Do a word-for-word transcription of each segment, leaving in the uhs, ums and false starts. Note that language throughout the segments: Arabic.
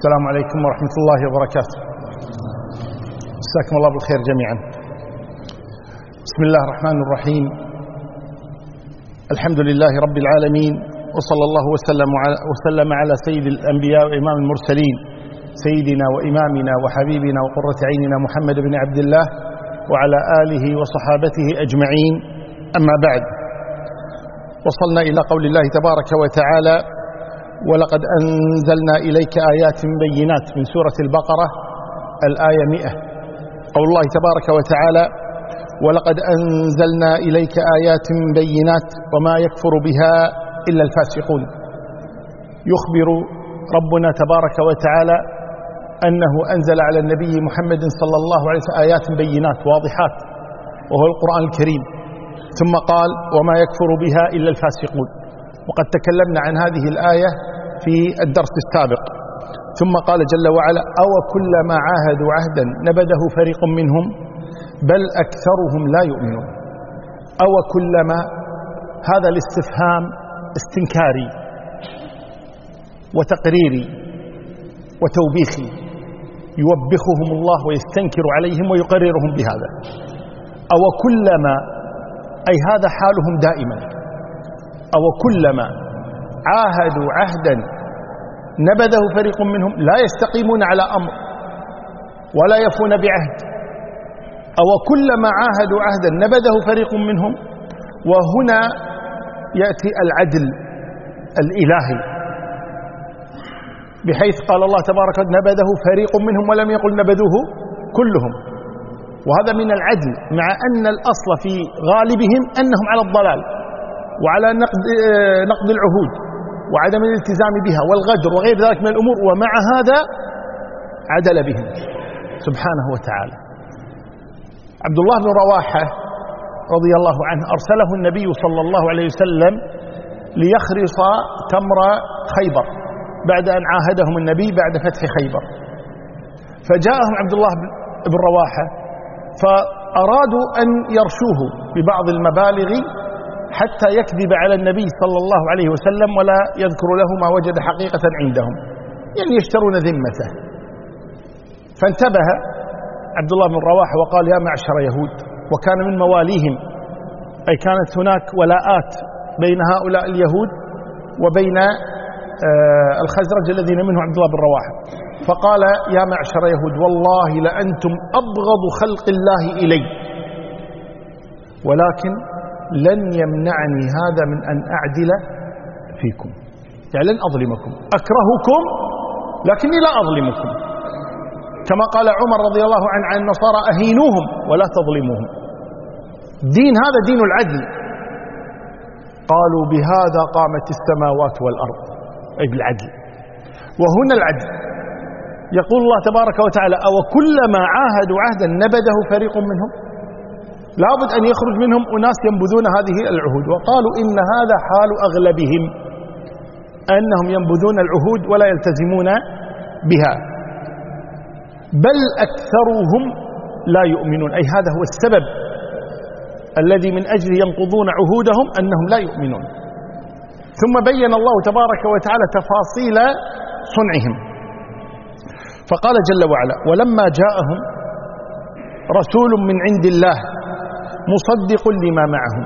السلام عليكم ورحمة الله وبركاته. مساكم الله بالخير جميعا. بسم الله الرحمن الرحيم. الحمد لله رب العالمين، وصلى الله وسلم على, وسلم على سيد الأنبياء وإمام المرسلين سيدنا وإمامنا وحبيبنا وقرة عيننا محمد بن عبد الله وعلى آله وصحابته أجمعين. أما بعد، وصلنا إلى قول الله تبارك وتعالى: ولقد أنزلنا إليك آيات بينات، من سورة البقرة الآية مئة. قول الله تبارك وتعالى: ولقد أنزلنا إليك آيات بينات وما يكفر بها إلا الفاسقون. يخبر ربنا تبارك وتعالى أنه أنزل على النبي محمد صلى الله عليه وسلم آيات بينات واضحات، وهو القرآن الكريم. ثم قال: وما يكفر بها إلا الفاسقون. وقد تكلمنا عن هذه الآية في الدرس السابق. ثم قال جل وعلا: أو كلما عاهدوا عهدا نبذه فريق منهم بل أكثرهم لا يؤمنون. أو كلما، هذا الاستفهام استنكاري وتقريري وتوبيخي، يوبخهم الله ويستنكر عليهم ويقررهم بهذا. أو كلما، أي هذا حالهم دائما. أو كلما عاهدوا عهدا نبذه فريق منهم، لا يستقيمون على أمر ولا يفون بعهد. أو كلما عاهدوا عهدا نبذه فريق منهم. وهنا يأتي العدل الإلهي، بحيث قال الله تبارك وتعالى: نبذه فريق منهم، ولم يقل نبذوه كلهم. وهذا من العدل، مع أن الأصل في غالبهم أنهم على الضلال وعلى نقض نقض العهود وعدم الالتزام بها والغدر وغير ذلك من الأمور، ومع هذا عدل بهم سبحانه وتعالى. عبد الله بن رواحة رضي الله عنه أرسله النبي صلى الله عليه وسلم ليخرص تمر خيبر بعد أن عاهدهم النبي بعد فتح خيبر. فجاءهم عبد الله بن رواحة فأرادوا أن يرشوه ببعض المبالغ حتى يكذب على النبي صلى الله عليه وسلم ولا يذكر له ما وجد حقيقة عندهم، يعني يشترون ذمته. فانتبه عبد الله بن رواحة وقال: يا معشر يهود. وكان من مواليهم، أي كانت هناك ولاءات بين هؤلاء اليهود وبين الخزرج الذين منه عبد الله بن رواحة. فقال: يا معشر يهود، والله لأنتم أبغض خلق الله إلي، ولكن لن يمنعني هذا من أن أعدل فيكم، يعني لن أظلمكم، أكرهكم لكني لا أظلمكم. كما قال عمر رضي الله عنه عن النصارى: أهينوهم ولا تظلموهم. دين هذا دين العدل. قالوا: بهذا قامت السماوات والأرض، أي بالعدل. وهنا العدل. يقول الله تبارك وتعالى: أو كلما عاهدوا عهدا نبذه فريق منهم. لابد أن يخرج منهم أناس ينبذون هذه العهود. وقالوا إن هذا حال أغلبهم، أنهم ينبذون العهود ولا يلتزمون بها. بل أكثرهم لا يؤمنون، أي هذا هو السبب الذي من أجله ينقضون عهودهم، أنهم لا يؤمنون. ثم بين الله تبارك وتعالى تفاصيل صنعهم، فقال جل وعلا: ولما جاءهم رسول من عند الله مصدق لما معهم.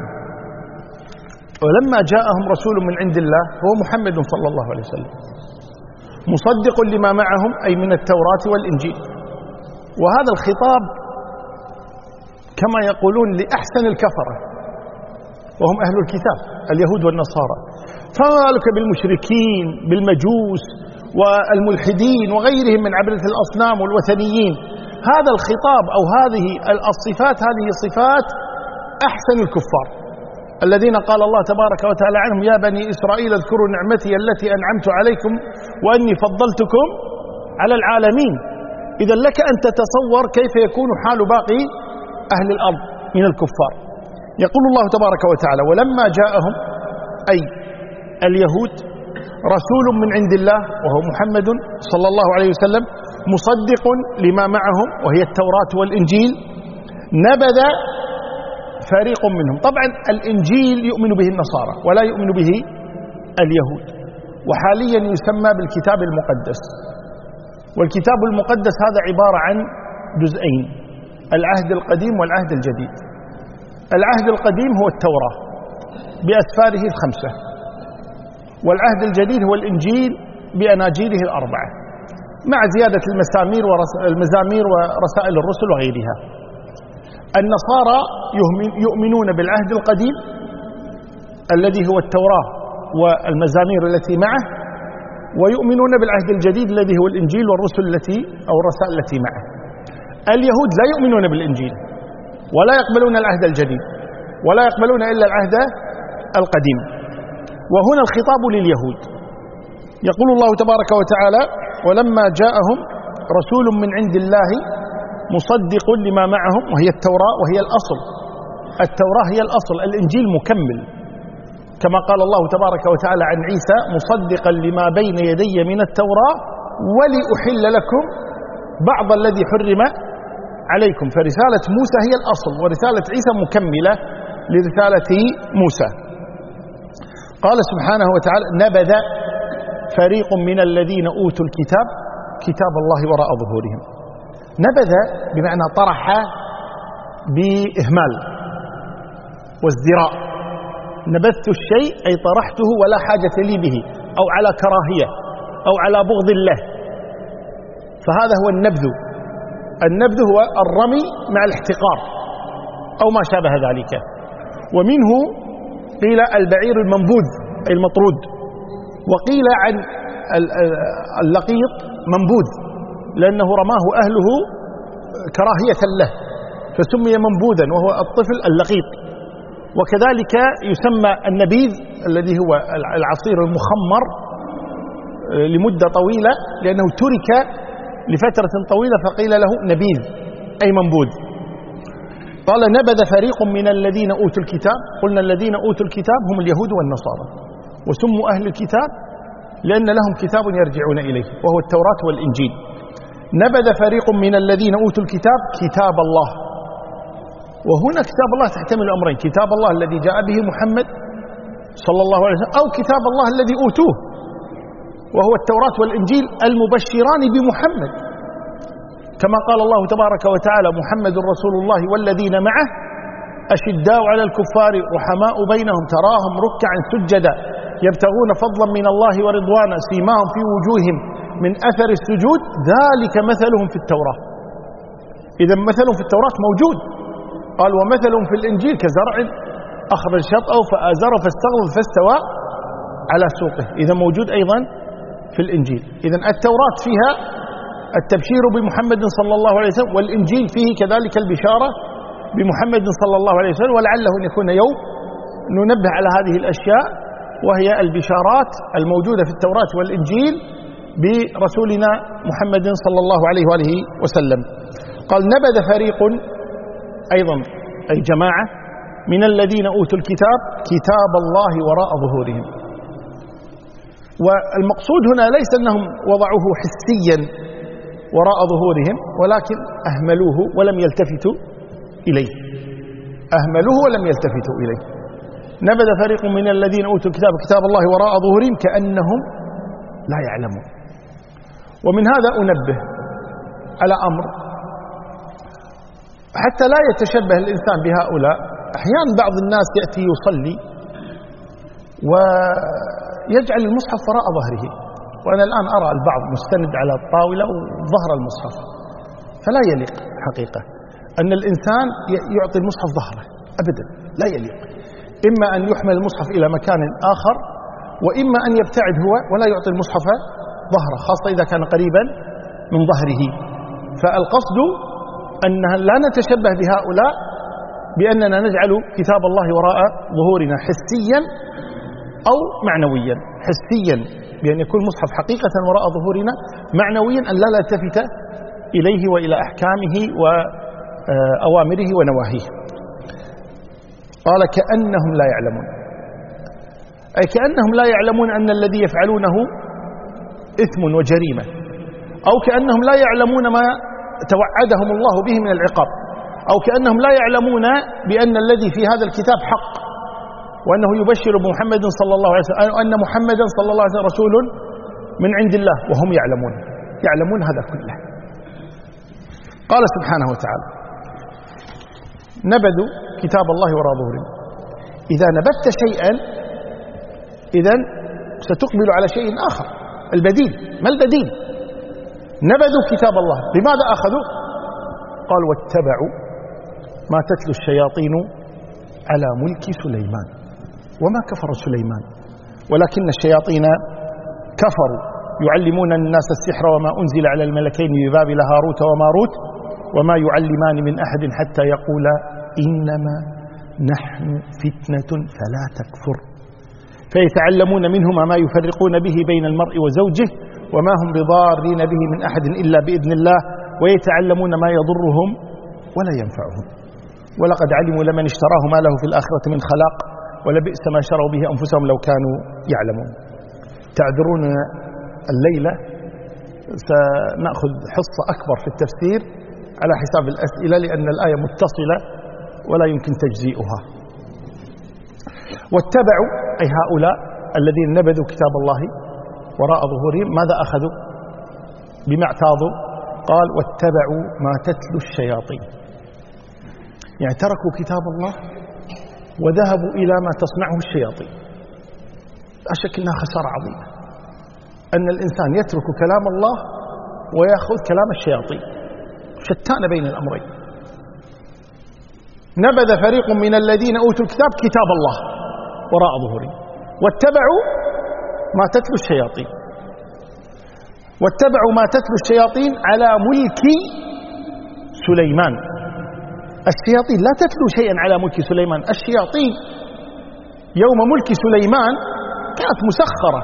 ولما جاءهم رسول من عند الله هو محمد صلى الله عليه وسلم، مصدق لما معهم، أي من التوراة والإنجيل. وهذا الخطاب كما يقولون لأحسن الكفرة، وهم أهل الكتاب اليهود والنصارى. فما بالك بالمشركين بالمجوس والملحدين وغيرهم من عبدة الأصنام والوثنيين. هذا الخطاب أو هذه الصفات، هذه صفات أحسن الكفار الذين قال الله تبارك وتعالى عنهم: يا بني إسرائيل اذكروا نعمتي التي أنعمت عليكم وأني فضلتكم على العالمين. إذا لك أن تتصور كيف يكون حال باقي أهل الأرض من الكفار. يقول الله تبارك وتعالى: ولما جاءهم، أي اليهود، رسول من عند الله وهو محمد صلى الله عليه وسلم مصدق لما معهم وهي التوراة والإنجيل، نبذ فريق منهم. طبعا الإنجيل يؤمن به النصارى ولا يؤمن به اليهود، وحاليا يسمى بالكتاب المقدس. والكتاب المقدس هذا عبارة عن جزئين: العهد القديم والعهد الجديد. العهد القديم هو التوراة بأسفاره الخمسة، والعهد الجديد هو الإنجيل بأناجيله الأربعة، مع زيادة المسامير والمزامير ورسائل الرسل وغيرها. النصارى يؤمنون بالعهد القديم الذي هو التوراة والمزامير التي معه، ويؤمنون بالعهد الجديد الذي هو الإنجيل والرسل التي أو الرسائل التي معه. اليهود لا يؤمنون بالإنجيل ولا يقبلون العهد الجديد ولا يقبلون إلا العهد القديم. وهنا الخطاب لليهود. يقول الله تبارك وتعالى: ولما جاءهم رسول من عند الله مصدق لما معهم، وهي التوراة وهي الأصل. التوراة هي الأصل، الإنجيل مكمل، كما قال الله تبارك وتعالى عن عيسى: مصدقا لما بين يدي من التوراة ولأحل لكم بعض الذي حرم عليكم. فرسالة موسى هي الأصل، ورسالة عيسى مكملة لرسالة موسى. قال سبحانه وتعالى: نبذ فريق من الذين أوتوا الكتاب كتاب الله وراء ظهورهم. نبذ بمعنى طرح بإهمال وازدراء. نبذت الشيء أي طرحته ولا حاجة لي به، أو على كراهية أو على بغض الله، فهذا هو النبذ. النبذ هو الرمي مع الاحتقار أو ما شابه ذلك. ومنه قيل البعير المنبوذ أي المطرود، وقيل عن اللقيط منبوذ لأنه رماه أهله كراهية له فسمي منبوذا، وهو الطفل اللقيط. وكذلك يسمى النبيذ الذي هو العصير المخمر لمدة طويلة، لأنه ترك لفترة طويلة فقيل له نبيذ أي منبوذ. قال: نبذ فريق من الذين أوتوا الكتاب. قلنا الذين أوتوا الكتاب هم اليهود والنصارى، وسموا أهل الكتاب لأن لهم كتاب يرجعون إليه وهو التوراة والإنجيل. نبذ فريق من الذين أوتوا الكتاب كتاب الله. وهنا كتاب الله تحتمل أمرين: كتاب الله الذي جاء به محمد صلى الله عليه وسلم، أو كتاب الله الذي أوتوه وهو التوراة والإنجيل المبشران بمحمد، كما قال الله تبارك وتعالى: محمد رسول الله والذين معه أشداء على الكفار رحماء بينهم تراهم ركعا سجدا يبتغون فضلا من الله ورضوانا سيماهم في وجوههم من أثر السجود ذلك مثلهم في التوراة. إذا مثلهم في التوراة موجود. قال: ومثلهم في الإنجيل كزرع أخرج شطأه فآزره فاستغلظ فاستوى على سوقه. إذا موجود أيضا في الإنجيل. إذا التوراة فيها التبشير بمحمد صلى الله عليه وسلم، والإنجيل فيه كذلك البشارة بمحمد صلى الله عليه وسلم. ولعله أن يكون يوم ننبه على هذه الأشياء، وهي البشارات الموجودة في التوراة والإنجيل برسولنا محمد صلى الله عليه وآله وسلم. قال: نبذ فريق أيضا أي جماعة من الذين أوتوا الكتاب كتاب الله وراء ظهورهم. والمقصود هنا ليس أنهم وضعوه حسيا وراء ظهورهم، ولكن أهملوه ولم يلتفتوا إليه. أهملوه ولم يلتفتوا إليه. نبذ فريق من الذين أوتوا الكتاب كتاب الله وراء ظهورهم كأنهم لا يعلمون. ومن هذا أنبه على أمر حتى لا يتشبه الإنسان بهؤلاء. أحيانا بعض الناس يأتي يصلي ويجعل المصحف وراء ظهره، وأنا الآن أرى البعض مستند على الطاولة وظهر المصحف، فلا يليق حقيقة أن الإنسان يعطي المصحف ظهره أبدا، لا يليق. إما أن يحمل المصحف إلى مكان آخر، وإما أن يبتعد هو ولا يعطي المصحف ظهره، خاصة إذا كان قريبا من ظهره. فالقصد أن لا نتشبه بهؤلاء بأننا نجعل كتاب الله وراء ظهورنا حسيا أو معنويا. حسيا بأن يكون المصحف حقيقة وراء ظهورنا، معنويا أن لا نلتفت إليه وإلى أحكامه وأوامره ونواهيه. قال: كأنهم لا يعلمون، أي كأنهم لا يعلمون أن الذي يفعلونه إثم وجريمة، أو كأنهم لا يعلمون ما توعدهم الله به من العقاب، أو كأنهم لا يعلمون بأن الذي في هذا الكتاب حق، وأنه يبشر بمحمد صلى الله عليه وسلم، أن محمدا صلى الله عليه وسلم رسول من عند الله، وهم يعلمون. يعلمون هذا كله. قال سبحانه وتعالى: نبذوا كتاب الله وراء ظهورهم. إذا نبذت شيئا إذن ستقبل على شيء آخر. البديل، ما البديل؟ نبذوا كتاب الله. بماذا أخذوا؟ قال: واتبعوا ما تتلو الشياطين على ملك سليمان وما كفر سليمان ولكن الشياطين كفروا يعلمون الناس السحر وما أنزل على الملكين ببابل هاروت وماروت وما يعلمان من أحد حتى يقولا إنما نحن فتنة فلا تكفر فيتعلمون منهما ما يفرقون به بين المرء وزوجه وما هم بضارين به من أحد إلا بإذن الله ويتعلمون ما يضرهم ولا ينفعهم ولقد علموا لمن اشتراه ما له في الآخرة من خلاق ولبئس ما شروا به أنفسهم لو كانوا يعلمون. تعذرون الليلة سنأخذ حصة أكبر في التفسير على حساب الأسئلة لأن الآية متصلة ولا يمكن تجزيئها. واتبعوا أي هؤلاء الذين نبذوا كتاب الله وراء ظهورهم ماذا أخذوا؟ بما اعتاضوا. قال: واتبعوا ما تتلو الشياطين، يعني تركوا كتاب الله وذهبوا إلى ما تصنعه الشياطين. لا شك أنها خسارة عظيمة أن الإنسان يترك كلام الله ويأخذ كلام الشياطين، شتان بين الأمرين. نبذ فريق من الذين أوتوا الكتاب كتاب الله وراء ظهورهم واتبعوا ما تتلو الشياطين. واتبعوا ما تتلو الشياطين على ملك سليمان. الشياطين لا تتلو شيئا على ملك سليمان. الشياطين يوم ملك سليمان كانت مسخرة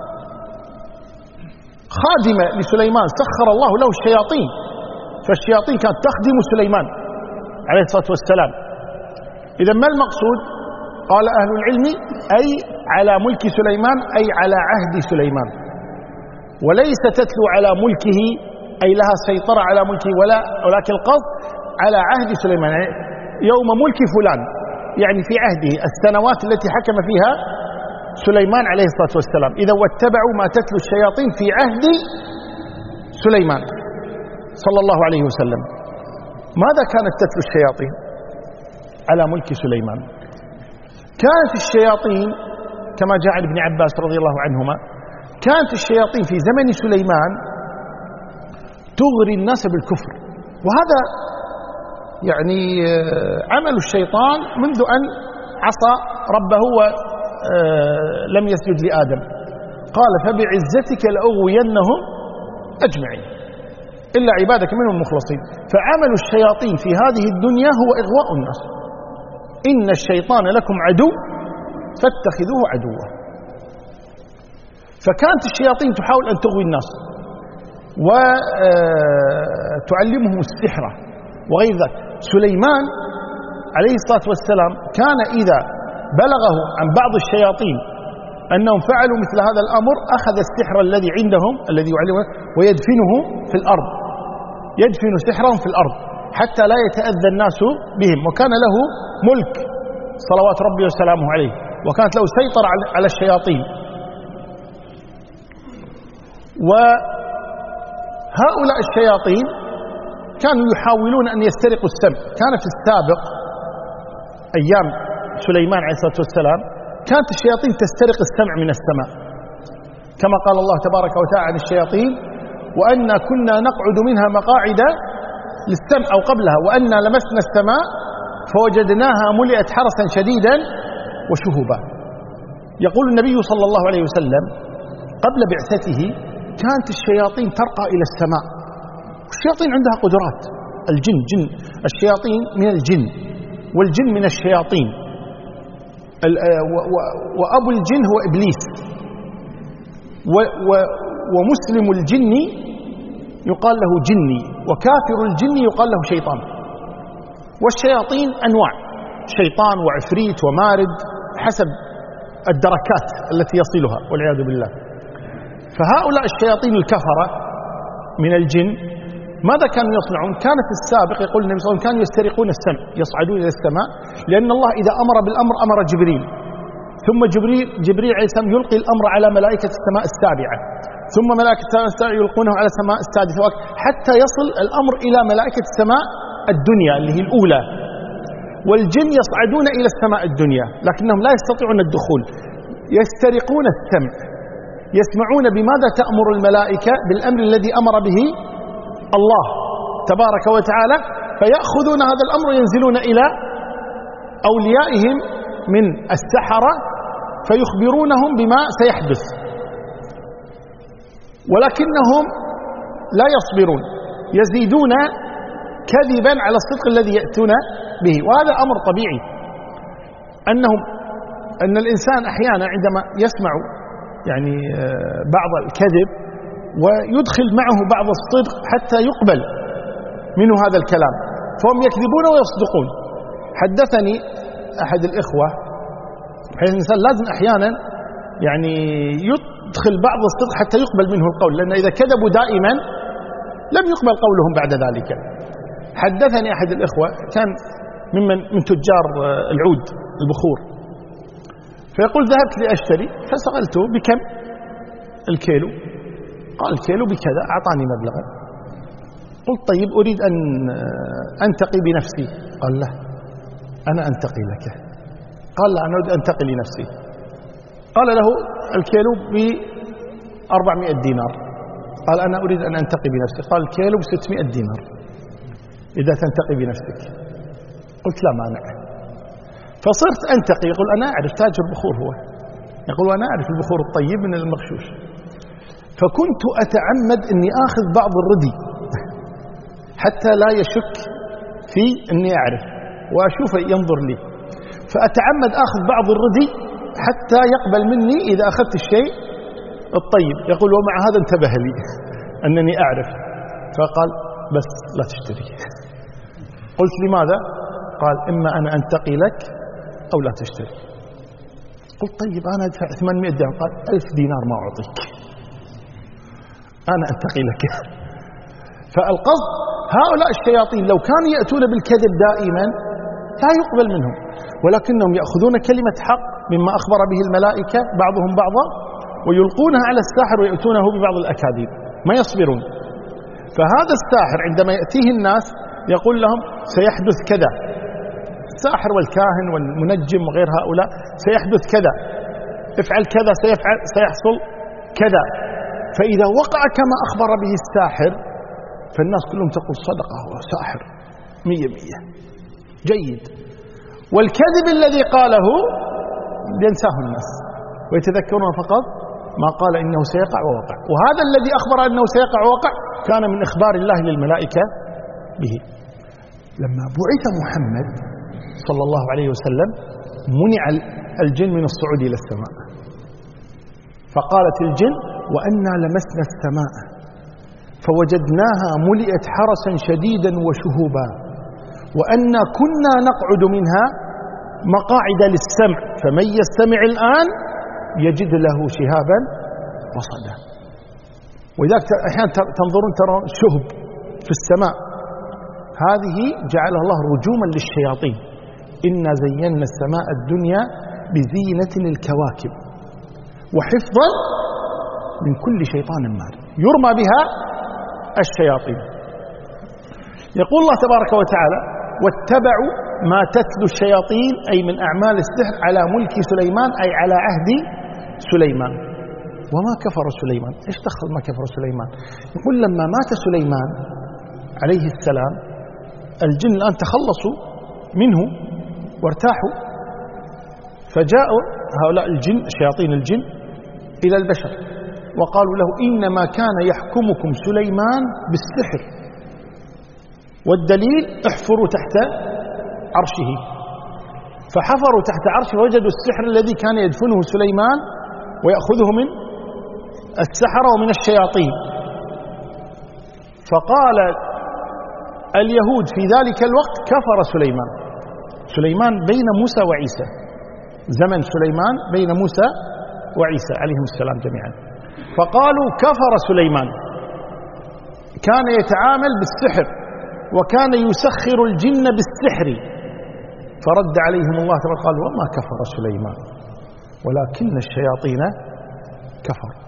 خادمة لسليمان، سخر الله له الشياطين، فالشياطين كانت تخدم سليمان عليه الصلاة والسلام. إذا ما المقصود؟ قال أهل العلم: أي على ملك سليمان أي على عهد سليمان، وليس تتلو على ملكه أي لها سيطرة على ملكه، ولا ولكن القصد على عهد سليمان يوم ملك فلان، يعني في عهده السنوات التي حكم فيها سليمان عليه الصلاة والسلام. إذا واتبعوا ما تتلو الشياطين في عهد سليمان صلى الله عليه وسلم. ماذا كانت تتلو الشياطين على ملك سليمان؟ كانت الشياطين كما جاء عن ابن عباس رضي الله عنهما، كانت الشياطين في زمن سليمان تغري الناس بالكفر، وهذا يعني عمل الشيطان منذ أن عصى ربه ولم يسجد لآدم. قال: فبعزتك لأغوينهم أجمعين إلا عبادك منهم المخلصين. فعمل الشياطين في هذه الدنيا هو إغواء الناس. إن الشيطان لكم عدو فاتخذوه عدوا. فكانت الشياطين تحاول أن تغوي الناس وتعلمهم السحر وغير ذلك. سليمان عليه الصلاة والسلام كان إذا بلغه عن بعض الشياطين أنهم فعلوا مثل هذا الأمر أخذ السحر الذي عندهم الذي يعلمه ويدفنه في الأرض، يدفن سحرهم في الأرض حتى لا يتأذى الناس بهم. وكان له ملك صلوات ربي وسلامه عليه، وكانت له سيطرة على الشياطين. وهؤلاء الشياطين كانوا يحاولون أن يسترقوا السمع. كان في السابق أيام سليمان عليه الصلاة والسلام كانت الشياطين تسترق السمع من السماء، كما قال الله تبارك وتعالى عن الشياطين: وأنا كنا نقعد منها مقاعد للسمع، أو قبلها: وأنا لمسنا السماء فوجدناها ملئت حرسا شديدا وشهبا. يقول النبي صلى الله عليه وسلم قبل بعثته كانت الشياطين ترقى إلى السماء، والشياطين عندها قدرات. الجن جن، الشياطين من الجن والجن من الشياطين، وأبو الجن هو إبليس، ومسلم الجن يقال له جني، وكافر الجن يقال له شيطان. والشياطين أنواع، شيطان وعفريت ومارد حسب الدركات التي يصلها والعياذ بالله. فهؤلاء الشياطين الكفرة من الجن ماذا كانوا يصنعون؟ كان في السابق يقول النبي صلى الله عليه وسلم كانوا يسترقون السمع، يصعدون إلى السماء، لأن الله إذا أمر بالأمر أمر جبريل، ثم جبريل, جبريل عليه السلام يلقي الأمر على ملائكة السماء السابعة، ثم ملائكة السماء يلقونه على السماء السادسة، حتى يصل الأمر إلى ملائكة السماء الدنيا اللي هي الأولى. والجن يصعدون إلى السماء الدنيا لكنهم لا يستطيعون الدخول، يسترقون السمع، يسمعون بماذا تأمر الملائكة بالأمر الذي أمر به الله تبارك وتعالى، فيأخذون هذا الأمر وينزلون إلى أوليائهم من السحرة فيخبرونهم بما سيحدث، ولكنهم لا يصبرون، يزيدون كذبا على الصدق الذي يأتون به. وهذا أمر طبيعي، أنهم أن الإنسان أحيانا عندما يسمع يعني بعض الكذب ويدخل معه بعض الصدق حتى يقبل منه هذا الكلام، فهم يكذبون ويصدقون. حدثني أحد الإخوة بحيث الإنسان لازم أحيانا يعني يدخل بعض الصدق حتى يقبل منه القول، لأن إذا كذبوا دائما لم يقبل قولهم بعد ذلك. حدثني أحد الإخوة كان ممن من تجار العود البخور، فيقول ذهبت لأشتري فسألته بكم الكيلو، قال الكيلو بكذا، أعطاني مبلغا. قلت طيب أريد أن أنتقي بنفسي، قال لا أنا أنتقي لك. قال لا أنا أريد أن أنتقي لنفسي. قال له الكيلو بأربعمائة دينار، قال أنا أريد أن أنتقي بنفسي. قال الكيلو بستمائة دينار إذا تنتقي بنفسك. قلت لا مانع. فصرت أنتقي، يقول أنا أعرف تاجر بخور هو، يقول أنا أعرف البخور الطيب من المغشوش. فكنت أتعمد أني آخذ بعض الردي حتى لا يشك في أني أعرف وأشوف ينظر لي، فأتعمد آخذ بعض الردي حتى يقبل مني إذا أخذت الشيء الطيب. يقول ومع هذا انتبه لي أنني أعرف، فقال بس لا تشتري. قلت لماذا؟ قال إما أنا أنتقي لك أو لا تشتري. قلت طيب أنا أدفع ثمانمائة دينار. قال ألف دينار ما أعطيك، أنا أنتقي لك. فالقصد هؤلاء الشياطين لو كانوا يأتون بالكذب دائما لا يقبل منهم، ولكنهم يأخذون كلمة حق مما أخبر به الملائكة بعضهم بعضا ويلقونها على الساحر ويأتونه ببعض الأكاذيب، ما يصبرون. فهذا الساحر عندما يأتيه الناس يقول لهم سيحدث كذا، الساحر والكاهن والمنجم وغير هؤلاء سيحدث كذا، افعل كذا سيفعل سيحصل كذا. فإذا وقع كما أخبر به الساحر فالناس كلهم تقول صدقه هو ساحر مية مية جيد، والكذب الذي قاله ينساه الناس ويتذكرون فقط ما قال إنه سيقع ووقع. وهذا الذي أخبر أنه سيقع ووقع كان من إخبار الله للملائكة به. لما بعث محمد صلى الله عليه وسلم منع الجن من الصعود إلى السماء، فقالت الجن وأنا لمسنا السماء فوجدناها ملئت حرسا شديدا وشهوبا وأنا كنا نقعد منها مقاعد للسمع فمن يستمع الآن يجد له شهابا رصدا. وإذا أحيانا تنظرون ترى شهب في السماء، هذه جعلها الله رجوما للشياطين. إنا زينا السماء الدنيا بزينة الكواكب وحفظا من كل شيطان مارد يرمى بها الشياطين. يقول الله تبارك وتعالى واتبعوا ما تتلو الشياطين أي من أعمال السحر على ملك سليمان أي على عهد سليمان. وما كفر سليمان، إيش دخل ما كفر سليمان؟ يقول لما مات سليمان عليه السلام الجن الآن تخلصوا منه وارتاحوا، فجاءوا هؤلاء الجن شياطين الجن إلى البشر وقالوا له إنما كان يحكمكم سليمان بالسحر، والدليل احفروا تحت عرشه. فحفروا تحت عرشه وجدوا السحر الذي كان يدفنه سليمان ويأخذه من السحرة ومن الشياطين. فقال اليهود في ذلك الوقت كفر سليمان. سليمان بين موسى وعيسى، زمن سليمان بين موسى وعيسى عليهم السلام جميعا. فقالوا كفر سليمان، كان يتعامل بالسحر وكان يسخر الجن بالسحر. فرد عليهم الله تبارك قال وما كفر سليمان ولكن الشياطين كفر.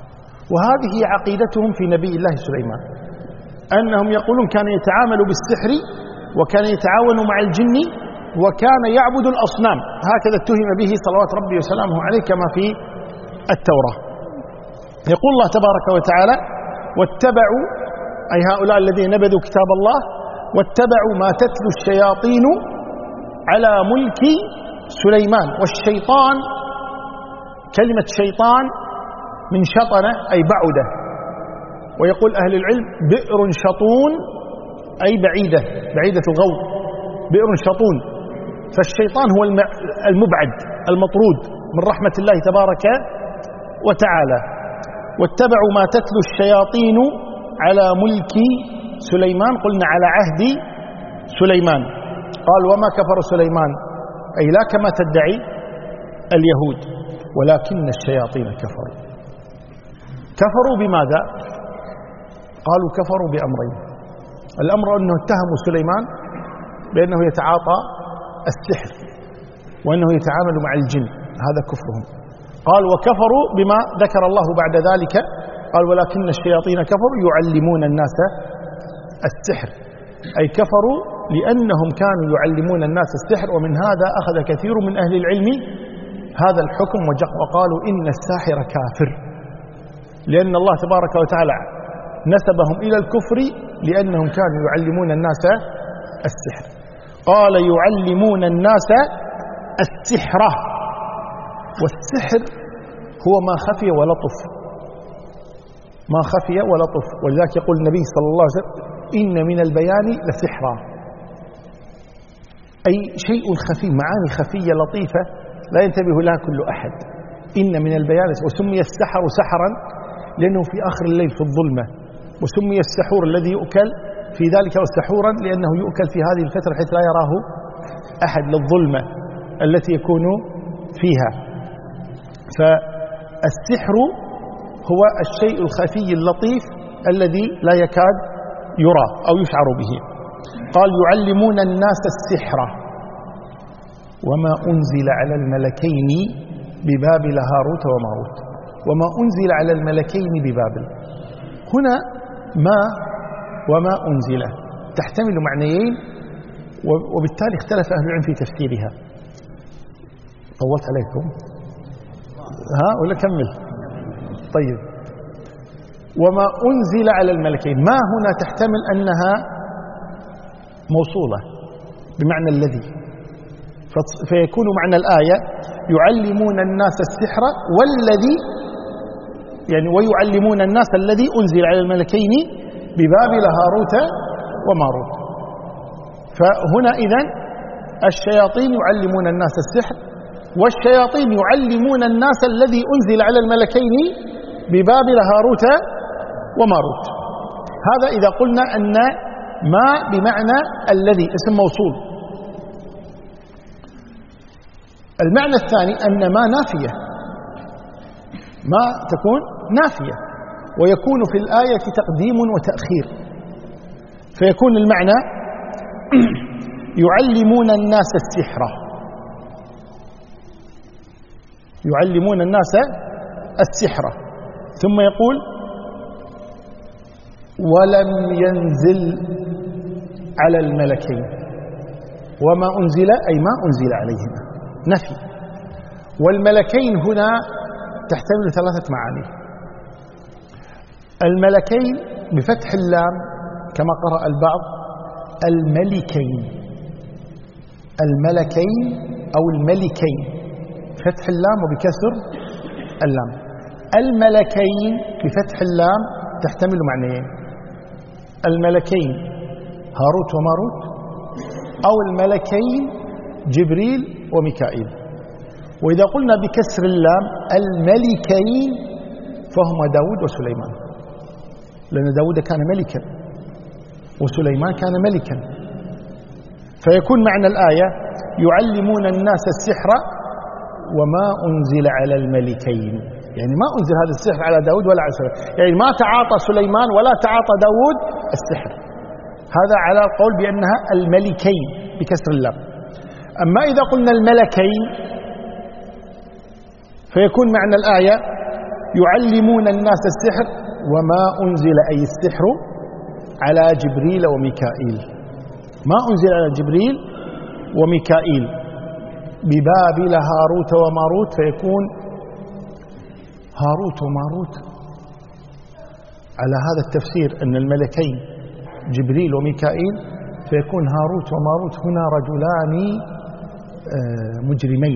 وهذه هي عقيدتهم في نبي الله سليمان، أنهم يقولون كان يتعامل بالسحر وكان يتعاون مع الجن وكان يعبد الأصنام، هكذا اتهم به صلوات ربي وسلامه عليه كما في التوراة. يقول الله تبارك وتعالى: واتبعوا، أي هؤلاء الذين نبذوا كتاب الله، واتبعوا ما تتلو الشياطين على ملك سليمان. والشيطان، كلمة شيطان من شطنة أي بعدة، ويقول أهل العلم بئر شطون أي بعيدة، بعيدة الغوض، بئر شطون. فالشيطان هو المبعد المطرود من رحمة الله تبارك وتعالى. واتبعوا ما تتلو الشياطين على ملك سليمان، قلنا على عهد سليمان. قال: وما كفر سليمان، أي لا كما تدعي اليهود، ولكن الشياطين كفروا. كفروا بماذا؟ قالوا كفروا بأمرين. الأمر أنه اتهموا سليمان بأنه يتعاطى السحر وأنه يتعامل مع الجن، هذا كفرهم. قال: وكفروا بما ذكر الله بعد ذلك، قال: ولكن الشياطين كفروا يعلمون الناس السحر، أي كفروا لأنهم كانوا يعلمون الناس السحر. ومن هذا أخذ كثير من أهل العلم هذا الحكم وقالوا إن الساحر كافر، لأن الله تبارك وتعالى نسبهم إلى الكفر لأنهم كانوا يعلمون الناس السحر. قال: يعلمون الناس السحر، والسحر هو ما خفي ولطف، ما خفي ولطف. ولذلك يقول النبي صلى الله عليه وسلم: إن من البيان لسحرا، أي شيء خفي، معاني خفية لطيفة لا ينتبه لها كل أحد. إن من البيان. وسمي السحر سحرا لأنه في آخر الليل في الظلمة، وسمي السحور الذي يؤكل في ذلك سحورا لأنه يؤكل في هذه الفترة حيث لا يراه أحد للظلمة التي يكون فيها. فالسحر هو الشيء الخفي اللطيف الذي لا يكاد يرى أو يشعر به. قال: يعلمون الناس السحر وما أنزل على الملكين ببابل هاروت وماروت. وما أنزل على الملكين ببابل، هنا ما وما أنزل تحتمل معنيين، وبالتالي اختلف أهل العلم في تفسيرها. طولت عليكم ها ولا كمل؟ طيب. وما أنزل على الملكين، ما هنا تحتمل أنها موصولة بمعنى الذي، فيكون معنى الآية يعلمون الناس السحر والذي، يعني ويعلمون الناس الذي أنزل على الملكين ببابل هاروت وماروت. فهنا إذن الشياطين يعلمون الناس السحر، والشياطين يعلمون الناس الذي أنزل على الملكين ببابل هاروت وماروت. هذا إذا قلنا أن ما بمعنى الذي اسم موصول. المعنى الثاني أن ما نافية، ما تكون نافية، ويكون في الآية تقديم وتأخير، فيكون المعنى يعلمون الناس السحر، يعلمون الناس السحر، ثم يقول ولم ينزل على الملكين، وما أنزل أي ما أنزل عليهما، نفي. والملكين هنا تحتمل ثلاثة معاني. الملكين بفتح اللام كما قرأ البعض الملكين، الملكين أو الملكين، فتح اللام وبكسر اللام. الملكين بفتح اللام تحتمل معنيين: الملكين هاروت وماروت، أو الملكين جبريل وميكائيل. وإذا قلنا بكسر اللام الملكين فهما داود وسليمان، لأن داود كان ملكا وسليمان كان ملكا، فيكون معنى الآية يعلمون الناس السحر وما أنزل على الملكين، يعني ما أنزل هذا السحر على داود ولا على سليمان، يعني ما تعاطى سليمان ولا تعاطى داود السحر. هذا على القول بأنها الملكين بكسر اللام. أما إذا قلنا الملكين فيكون معنى الآية يعلمون الناس السحر وما أنزل أي السحر على جبريل وميكائيل، ما أنزل على جبريل وميكائيل ببابل هاروت وماروت، فيكون هاروت وماروت على هذا التفسير أن الملكين جبريل وميكائيل، فيكون هاروت وماروت هنا رجلان مجرمين،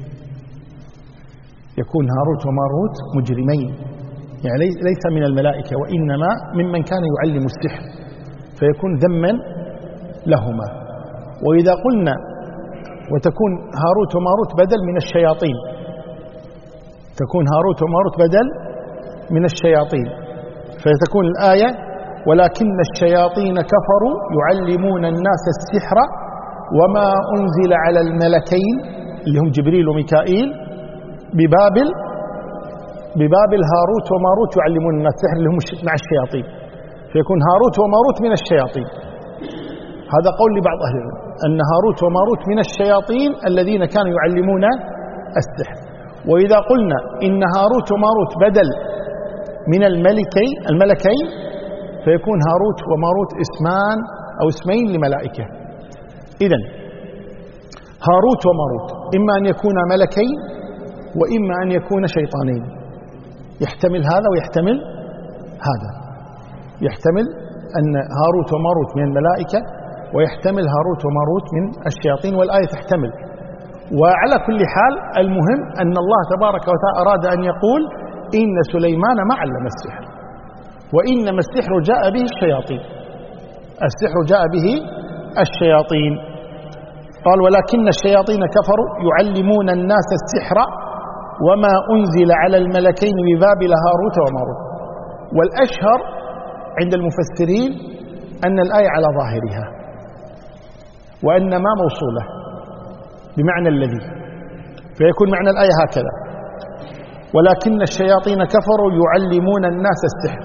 يكون هاروت وماروت مجرمين، يعني ليس من الملائكة وإنما ممن كان يعلم السحر، فيكون ذما لهما. وإذا قلنا وتكون هاروت وماروت بدل من الشياطين، تكون هاروت وماروت بدل من الشياطين، فتكون الآية ولكن الشياطين كفروا يعلمون الناس السحر وما أنزل على الملكين اللي هم جبريل وميكائيل ببابل ببابل هاروت وماروت يعلمون الناس السحر اللي هم مع الشياطين، فيكون هاروت وماروت من الشياطين. هذا قول لبعض أهل العلم أن هاروت وماروت من الشياطين الذين كانوا يعلمون السحر. وإذا قلنا إن هاروت وماروت بدل من الملكين الملكين فيكون هاروت وماروت اسمان أو اسمين لملائكة. إذن هاروت وماروت إما أن يكون ملكين وإما أن يكون شيطانين، يحتمل هذا ويحتمل هذا، يحتمل أن هاروت وماروت من الملائكة ويحتمل هاروت وماروت من الشياطين، والآية تحتمل. وعلى كل حال المهم أن الله تبارك وتعالى أراد أن يقول إن سليمان ما علم السحر، وإنما السحر جاء به الشياطين، السحر جاء به الشياطين. قال ولكن الشياطين كفروا يعلمون الناس السحر وما أنزل على الملكين ببابل هاروت وماروت. والأشهر عند المفسرين أن الآية على ظاهرها، وأن ما موصولة بمعنى الذي، فيكون معنى الآية هكذا: ولكن الشياطين كفروا يعلمون الناس السحر،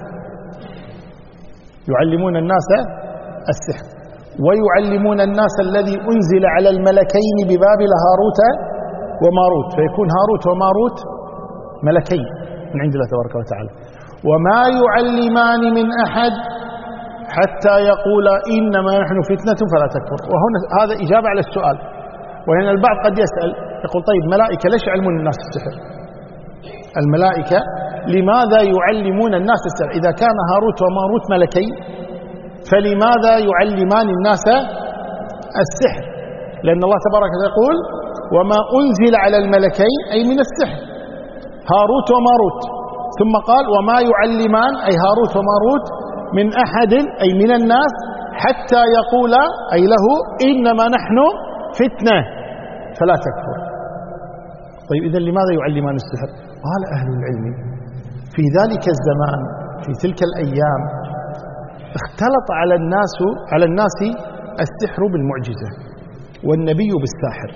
يعلمون الناس السحر ويعلمون الناس الذي أنزل على الملكين ببابل هاروت وماروت، فيكون هاروت وماروت ملكين من عند الله تبارك وتعالى. وما يعلمان من أحد حتى يقول إنما نحن فتنة فلا تكفر. وهنا هذا إجابة على السؤال. وهنا البعض قد يسأل يقول طيب ملائكة ليش يعلمون الناس السحر؟ الملائكة لماذا يعلمون الناس السحر؟ إذا كان هاروت وماروت ملكين فلماذا يعلمان الناس السحر؟ لأن الله تبارك وتعالى يقول وما أنزل على الملكين أي من السحر هاروت وماروت، ثم قال وما يعلمان أي هاروت وماروت من أحد أي من الناس حتى يقول أي له إنما نحن فتنة فلا تكفر. طيب إذن لماذا يعلمان السحر؟ قال أهل العلم في ذلك الزمان في تلك الأيام اختلط على الناس على الناس السحر بالمعجزة والنبي بالساحر،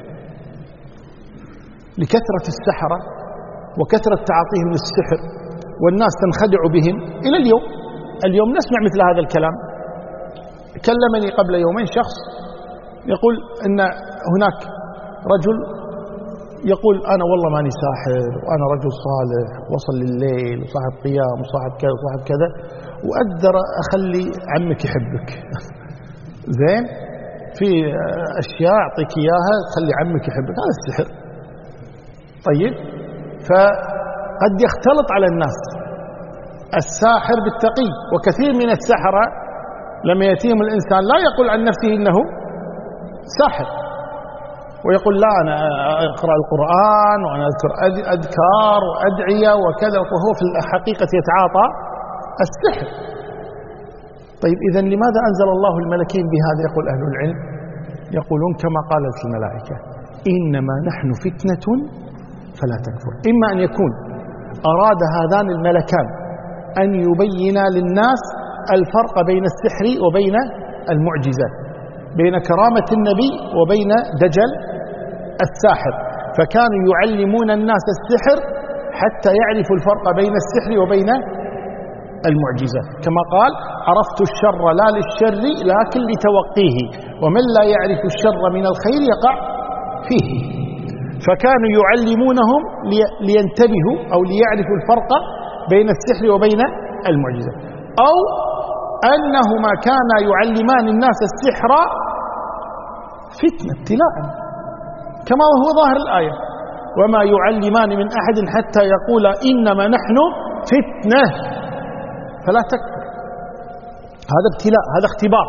لكثرة السحرة وكثرة تعاطيهم للسحر والناس تنخدع بهم إلى اليوم. اليوم نسمع مثل هذا الكلام. كلمني قبل يومين شخص يقول إن هناك رجل يقول أنا والله ماني ساحر وأنا رجل صالح وصل لليل وصاحب قيام وصاحب كذا وصاحب كذا وأقدر أخلي عمك يحبك. زين في أشياء أعطيك إياها تخلي عمك يحبك، هذا السحر. طيب فقد يختلط على الناس الساحر بالتقي، وكثير من السحرة لما يأتيهم الإنسان لا يقول عن نفسه إنه ساحر، ويقول لا أنا أقرأ القرآن وأنا أذكر أذكار وأدعية وكذا، وهو في الحقيقة يتعاطى السحر. طيب إذن لماذا أنزل الله الملكين بهذا؟ يقول أهل العلم يقولون كما قالت الملائكة إنما نحن فتنة فلا تكفر. إما أن يكون أراد هذان الملكان أن يبينا للناس الفرق بين السحر وبين المعجزات، بين كرامة النبي وبين دجل الساحر، فكانوا يعلمون الناس السحر حتى يعرفوا الفرق بين السحر وبين المعجزات، كما قال عرفت الشر لا للشر لكن لتوقيه ومن لا يعرف الشر من الخير يقع فيه. فكانوا يعلمونهم لينتبهوا أو ليعرفوا الفرق بين السحر وبين المعجزة، أو أنهما كانا يعلمان الناس السحر فتنة ابتلاء كما هو ظاهر الآية، وما يعلمان من أحد حتى يقولا إنما نحن فتنة فلا تكفر. هذا ابتلاء، هذا اختبار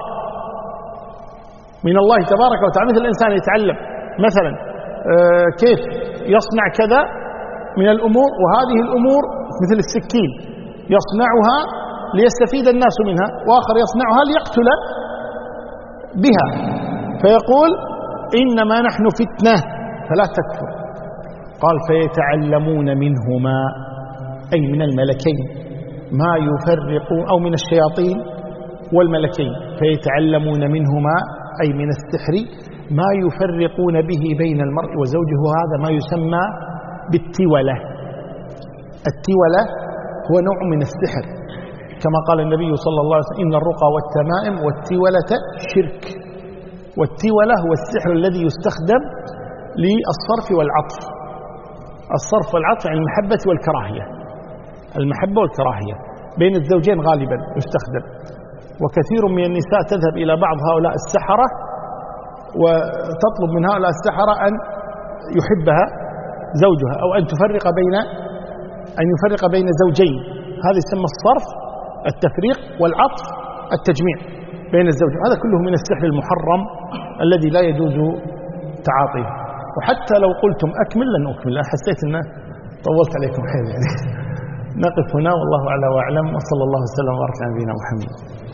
من الله تبارك وتعالى. مثل الإنسان يتعلم مثلا كيف يصنع كذا من الأمور، وهذه الأمور مثل السكين يصنعها ليستفيد الناس منها، وآخر يصنعها ليقتل بها، فيقول إنما نحن فتنة فلا تكفر. قال فيتعلمون منهما أي من الملكين ما يفرقون، أو من الشياطين والملكين، فيتعلمون منهما أي من السحر ما يفرقون به بين المرء وزوجه. هذا ما يسمى بالتولة. التولة هو نوع من السحر، كما قال النبي صلى الله عليه وسلم إن الرقى والتمائم والتولة شرك. والتولة هو السحر الذي يستخدم للصرف والعطف. الصرف والعطف عن المحبة والكراهية، المحبة والكراهية بين الزوجين غالبا يستخدم. وكثير من النساء تذهب إلى بعض هؤلاء السحرة وتطلب من هؤلاء السحرة أن يحبها زوجها، أو أن تفرق بين أن يفرق بين زوجين. هذا يسمى الصرف، التفريق، والعطف، التجميع بين الزوجين. هذا كله من السحر المحرم الذي لا يجوز تعاطيه. وحتى لو قلتم أكمل لن أكمل، أنا حسيت أن طولت عليكم حيل يعني. نقف هنا والله أعلى وأعلم، وصلى الله وسلم وبارك على نبينا محمد.